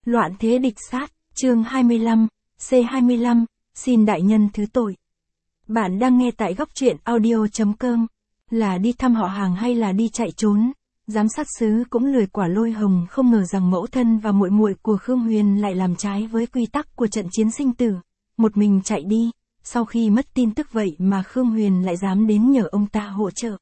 Loạn thế địch sát, chương 25, C25, xin đại nhân thứ tội. Bạn đang nghe tại góc truyện audio.com, là đi thăm họ hàng hay là đi chạy trốn? Giám sát xứ cũng lười quả Lôi Hồng không ngờ rằng mẫu thân và muội muội của Khương Huyền lại làm trái với quy tắc của trận chiến sinh tử, một mình chạy đi. Sau khi mất tin tức vậy mà Khương Huyền lại dám đến nhờ ông ta hỗ trợ.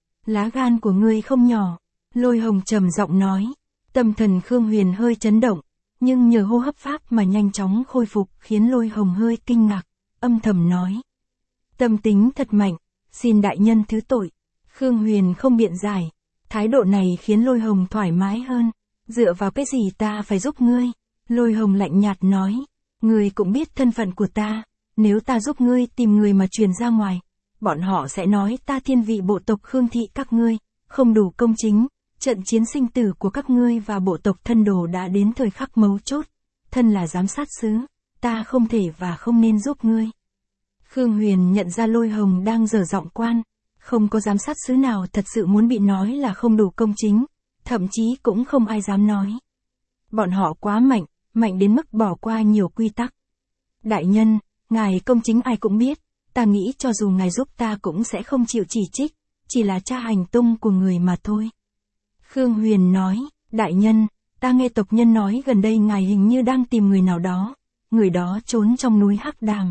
Lá gan của ngươi không nhỏ, Lôi Hồng trầm giọng nói. Tâm thần Khương Huyền hơi chấn động, nhưng nhờ hô hấp pháp mà nhanh chóng khôi phục khiến Lôi Hồng hơi kinh ngạc, âm thầm nói. Tâm tính thật mạnh, xin đại nhân thứ tội. Khương Huyền không biện giải, thái độ này khiến Lôi Hồng thoải mái hơn. Dựa vào cái gì ta phải giúp ngươi? Lôi Hồng lạnh nhạt nói, ngươi cũng biết thân phận của ta, nếu ta giúp ngươi tìm người mà truyền ra ngoài, bọn họ sẽ nói ta thiên vị bộ tộc Khương thị các ngươi, không đủ công chính. Trận chiến sinh tử của các ngươi và bộ tộc thân đồ đã đến thời khắc mấu chốt. Thân là giám sát xứ, ta không thể và không nên giúp ngươi. Khương Huyền nhận ra Lôi Hồng đang dở giọng quan. Không có giám sát xứ nào thật sự muốn bị nói là không đủ công chính. Thậm chí cũng không ai dám nói. Bọn họ quá mạnh, mạnh đến mức bỏ qua nhiều quy tắc. Đại nhân, ngài công chính ai cũng biết. Ta nghĩ cho dù ngài giúp ta cũng sẽ không chịu chỉ trích. Chỉ là tra hành tung của người mà thôi. Khương Huyền nói, đại nhân, ta nghe tộc nhân nói gần đây ngài hình như đang tìm người nào đó, người đó trốn trong núi Hắc Đàm.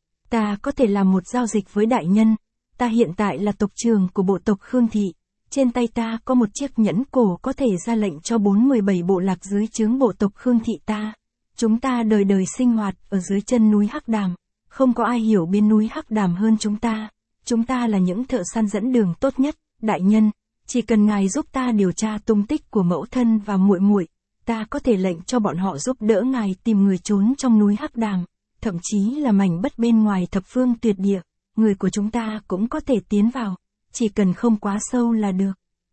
Ta có thể làm một giao dịch với đại nhân, ta hiện tại là tộc trưởng của bộ tộc Khương thị, trên tay ta có một chiếc nhẫn cổ có thể ra lệnh cho 47 bộ lạc dưới trướng bộ tộc Khương thị ta. Chúng ta đời đời sinh hoạt ở dưới chân núi Hắc Đàm, không có ai hiểu bên núi Hắc Đàm hơn chúng ta là những thợ săn dẫn đường tốt nhất, đại nhân. Chỉ cần ngài giúp ta điều tra tung tích của mẫu thân và muội muội, ta có thể lệnh cho bọn họ giúp đỡ ngài tìm người trốn trong núi Hắc Đàm, thậm chí là mảnh đất bên ngoài thập phương tuyệt địa, người của chúng ta cũng có thể tiến vào, chỉ cần không quá sâu là được.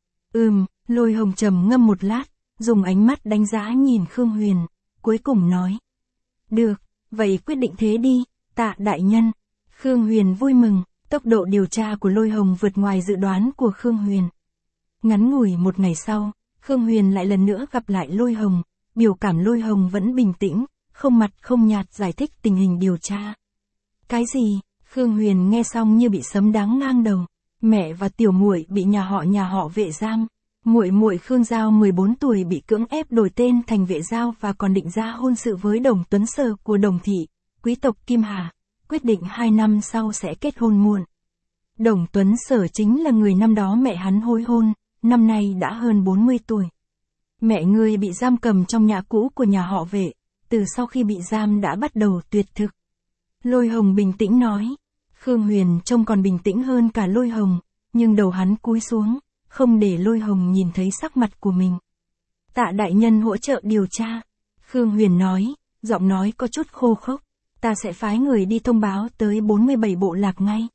Lôi Hồng trầm ngâm một lát, dùng ánh mắt đánh giá nhìn Khương Huyền, cuối cùng nói. Được, vậy quyết định thế đi, tạ đại nhân. Khương Huyền vui mừng, tốc độ điều tra của Lôi Hồng vượt ngoài dự đoán của Khương Huyền. Ngắn ngủi một ngày sau, Khương Huyền lại lần nữa gặp lại Lôi Hồng, biểu cảm Lôi Hồng vẫn bình tĩnh, không mặt không nhạt giải thích tình hình điều tra. Cái gì? Khương Huyền nghe xong như bị sấm đắng ngang đầu. Mẹ và tiểu muội bị nhà họ Vệ giam. Muội muội Khương Giao 14 tuổi bị cưỡng ép đổi tên thành Vệ Giao và còn định ra hôn sự với Đồng Tuấn Sở của Đồng thị, quý tộc Kim Hà, quyết định 2 năm sau sẽ kết hôn muộn. Đồng Tuấn Sở chính là người năm đó mẹ hắn hối hôn. Năm nay đã hơn 40 tuổi. Mẹ ngươi bị giam cầm trong nhà cũ của nhà họ Vệ, từ sau khi bị giam đã bắt đầu tuyệt thực. Lôi Hồng bình tĩnh nói. Khương Huyền trông còn bình tĩnh hơn cả Lôi Hồng, nhưng đầu hắn cúi xuống, không để Lôi Hồng nhìn thấy sắc mặt của mình. Tạ đại nhân hỗ trợ điều tra. Khương Huyền nói, giọng nói có chút khô khốc. Ta sẽ phái người đi thông báo tới 47 bộ lạc ngay.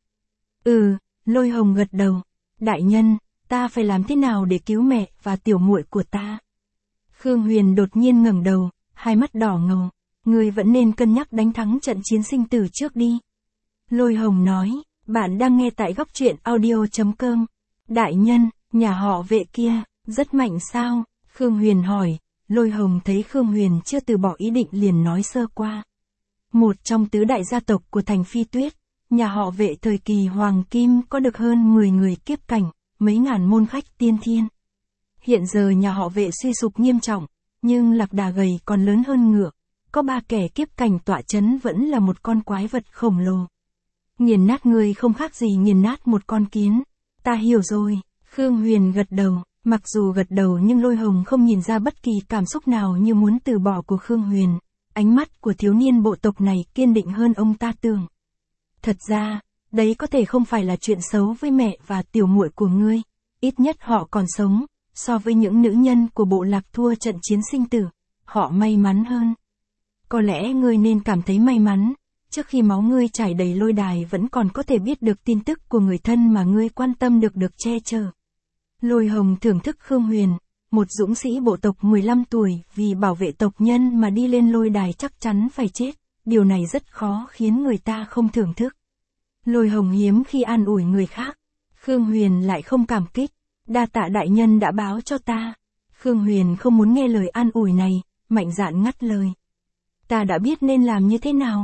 Lôi Hồng gật đầu. Đại nhân, ta phải làm thế nào để cứu mẹ và tiểu muội của ta? Khương Huyền đột nhiên ngẩng đầu, hai mắt đỏ ngầu. Ngươi vẫn nên cân nhắc đánh thắng trận chiến sinh tử trước đi. Lôi Hồng nói, bạn đang nghe tại góc truyện audio.com. Đại nhân, nhà họ Vệ kia, rất mạnh sao? Khương Huyền hỏi. Lôi Hồng thấy Khương Huyền chưa từ bỏ ý định liền nói sơ qua. Một trong tứ đại gia tộc của thành Phi Tuyết, nhà họ Vệ thời kỳ Hoàng Kim có được hơn 10 người kiếp cảnh. Mấy ngàn môn khách tiên thiên. Hiện giờ nhà họ Vệ suy sụp nghiêm trọng, nhưng lạc đà gầy còn lớn hơn ngựa, có 3 kẻ kiếp cảnh tọa chấn vẫn là một con quái vật khổng lồ. Nghiền nát người không khác gì nghiền nát một con kiến. Ta hiểu rồi. Khương Huyền gật đầu, mặc dù gật đầu nhưng Lôi Hồng không nhìn ra bất kỳ cảm xúc nào như muốn từ bỏ của Khương Huyền. Ánh mắt của thiếu niên bộ tộc này kiên định hơn ông ta tưởng. Thật ra, đấy có thể không phải là chuyện xấu với mẹ và tiểu muội của ngươi, ít nhất họ còn sống, so với những nữ nhân của bộ lạc thua trận chiến sinh tử, họ may mắn hơn. Có lẽ ngươi nên cảm thấy may mắn, trước khi máu ngươi chảy đầy lôi đài vẫn còn có thể biết được tin tức của người thân mà ngươi quan tâm được che chở. Lôi Hồng thưởng thức Khương Huyền, một dũng sĩ bộ tộc 15 tuổi vì bảo vệ tộc nhân mà đi lên lôi đài chắc chắn phải chết, điều này rất khó khiến người ta không thưởng thức. Lôi Hồng hiếm khi an ủi người khác. Khương Huyền lại không cảm kích. Đa tạ đại nhân đã báo cho ta. Khương Huyền không muốn nghe lời an ủi này, mạnh dạn ngắt lời. Ta đã biết nên làm như thế nào.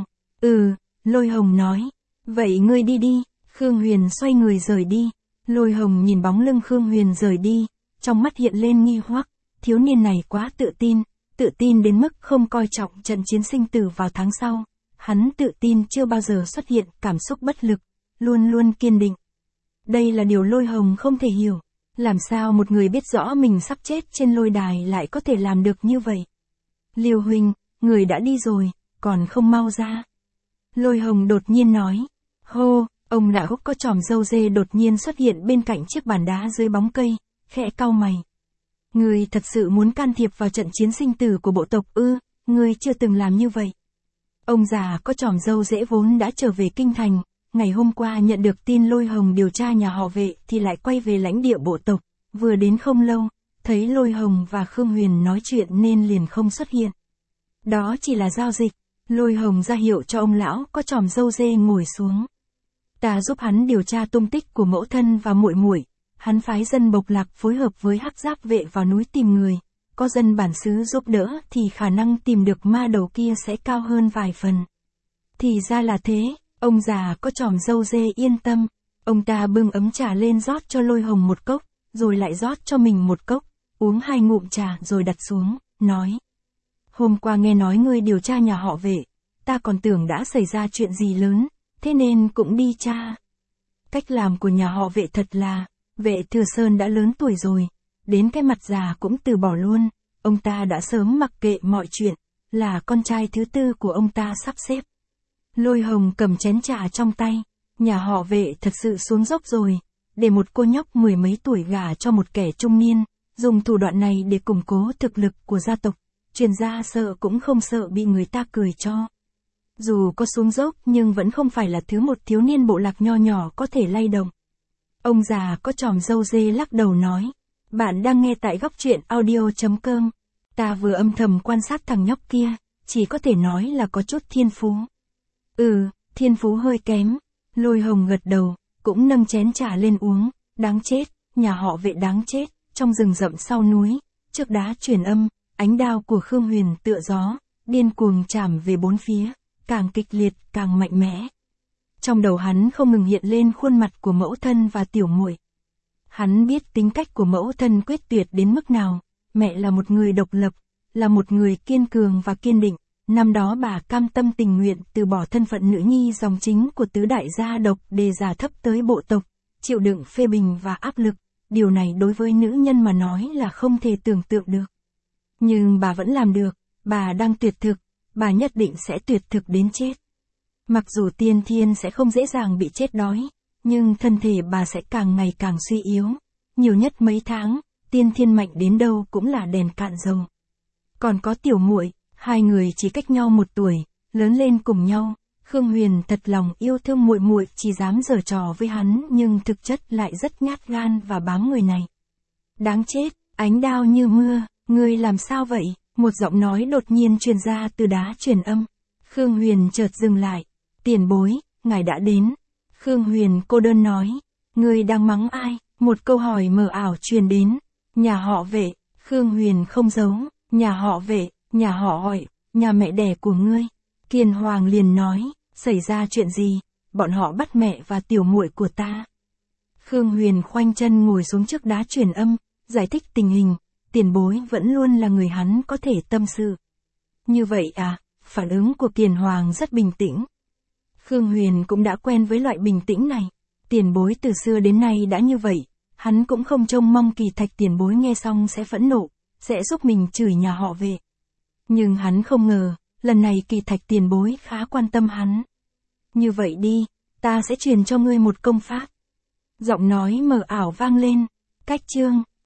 Lôi Hồng nói. Vậy ngươi đi đi. Khương Huyền xoay người rời đi. Lôi Hồng nhìn bóng lưng Khương Huyền rời đi, trong mắt hiện lên nghi hoặc, thiếu niên này quá tự tin đến mức không coi trọng trận chiến sinh tử vào tháng sau. Hắn tự tin chưa bao giờ xuất hiện cảm xúc bất lực, luôn luôn kiên định. Đây là điều Lôi Hồng không thể hiểu. Làm sao một người biết rõ mình sắp chết trên lôi đài lại có thể làm được như vậy? Liêu huynh, người đã đi rồi, còn không mau ra. Lôi Hồng đột nhiên nói. Hô, ông Lã Húc có chòm râu dê đột nhiên xuất hiện bên cạnh chiếc bàn đá dưới bóng cây, khẽ cau mày. Người thật sự muốn can thiệp vào trận chiến sinh tử của bộ tộc ư? Người chưa từng làm như vậy. Ông già có chòm râu dễ vốn đã trở về kinh thành, ngày hôm qua nhận được tin Lôi Hồng điều tra nhà họ Vệ thì lại quay về lãnh địa bộ tộc, vừa đến không lâu, thấy Lôi Hồng và Khương Huyền nói chuyện nên liền không xuất hiện. Đó chỉ là giao dịch. Lôi Hồng ra hiệu cho ông lão có chòm râu dê ngồi xuống. Ta giúp hắn điều tra tung tích của mẫu thân và muội muội. Hắn phái dân Bộc Lạc phối hợp với Hắc Giáp Vệ vào núi tìm người. Có dân bản xứ giúp đỡ thì khả năng tìm được ma đầu kia sẽ cao hơn vài phần. Thì ra là thế, ông già có chòm râu dê yên tâm. Ông ta bưng ấm trà lên rót cho Lôi Hồng một cốc, rồi lại rót cho mình một cốc, uống 2 ngụm trà rồi đặt xuống, nói. Hôm qua nghe nói ngươi điều tra nhà họ Vệ, ta còn tưởng đã xảy ra chuyện gì lớn, thế nên cũng đi tra. Cách làm của nhà họ Vệ thật là, Vệ Thừa Sơn đã lớn tuổi rồi, đến cái mặt già cũng từ bỏ luôn, ông ta đã sớm mặc kệ mọi chuyện, là con trai thứ tư của ông ta sắp xếp. Lôi Hồng cầm chén trà trong tay, nhà họ Vệ thật sự xuống dốc rồi, để một cô nhóc 10 mấy tuổi gả cho một kẻ trung niên, dùng thủ đoạn này để củng cố thực lực của gia tộc, truyền gia sợ cũng không sợ bị người ta cười cho. Dù có xuống dốc nhưng vẫn không phải là thứ một thiếu niên bộ lạc nho nhỏ có thể lay động. Ông già có chòm râu dê lắc đầu nói, bạn đang nghe tại góc truyện audio.com. Ta vừa âm thầm quan sát thằng nhóc kia, chỉ có thể nói là có chút thiên phú. Thiên phú hơi kém. Lôi Hồng gật đầu, cũng nâng chén trà lên uống. Đáng chết, nhà họ Vệ đáng chết. Trong rừng rậm sau núi, trước đá truyền âm, ánh đao của Khương Huyền tựa gió, điên cuồng chạm về bốn phía, càng kịch liệt càng mạnh mẽ. Trong đầu hắn không ngừng hiện lên khuôn mặt của mẫu thân và tiểu muội. Hắn biết tính cách của mẫu thân quyết tuyệt đến mức nào, mẹ là một người độc lập, là một người kiên cường và kiên định. Năm đó bà cam tâm tình nguyện từ bỏ thân phận nữ nhi dòng chính của tứ đại gia tộc để giả thấp tới bộ tộc, chịu đựng phê bình và áp lực. Điều này đối với nữ nhân mà nói là không thể tưởng tượng được. Nhưng bà vẫn làm được, bà đang tuyệt thực, bà nhất định sẽ tuyệt thực đến chết. Mặc dù Tiên Thiên sẽ không dễ dàng bị chết đói, nhưng thân thể bà sẽ càng ngày càng suy yếu. Nhiều nhất mấy tháng, Tiên Thiên mạnh đến đâu cũng là đèn cạn dầu. Còn có tiểu muội, hai người chỉ cách nhau 1 tuổi, lớn lên cùng nhau. Khương Huyền thật lòng yêu thương muội muội, chỉ dám giở trò với hắn nhưng thực chất lại rất nhát gan và bám người này. Đáng chết, ánh đao như mưa, ngươi làm sao vậy? Một giọng nói đột nhiên truyền ra từ đá truyền âm. Khương Huyền chợt dừng lại. Tiền bối, ngài đã đến. Khương Huyền cô đơn nói. Ngươi đang mắng ai? Một câu hỏi mờ ảo truyền đến. Nhà họ Vệ. Khương Huyền không giấu. Nhà họ Vệ, nhà họ Hội, nhà mẹ đẻ của ngươi. Kiền Hoàng liền nói. Xảy ra chuyện gì? Bọn họ bắt mẹ và tiểu muội của ta. Khương Huyền khoanh chân ngồi xuống trước đá truyền âm, giải thích tình hình. Tiền bối vẫn luôn là người hắn có thể tâm sự. Như vậy à? Phản ứng của Kiền Hoàng rất bình tĩnh. Khương Huyền cũng đã quen với loại bình tĩnh này. Tiền bối từ xưa đến nay đã như vậy. Hắn cũng không trông mong Kỳ Thạch tiền bối nghe xong sẽ phẫn nộ, sẽ giúp mình chửi nhà họ Vệ. Nhưng hắn không ngờ, lần này Kỳ Thạch tiền bối khá quan tâm hắn. Như vậy đi, ta sẽ truyền cho ngươi một công pháp. Giọng nói mờ ảo vang lên. Cách chương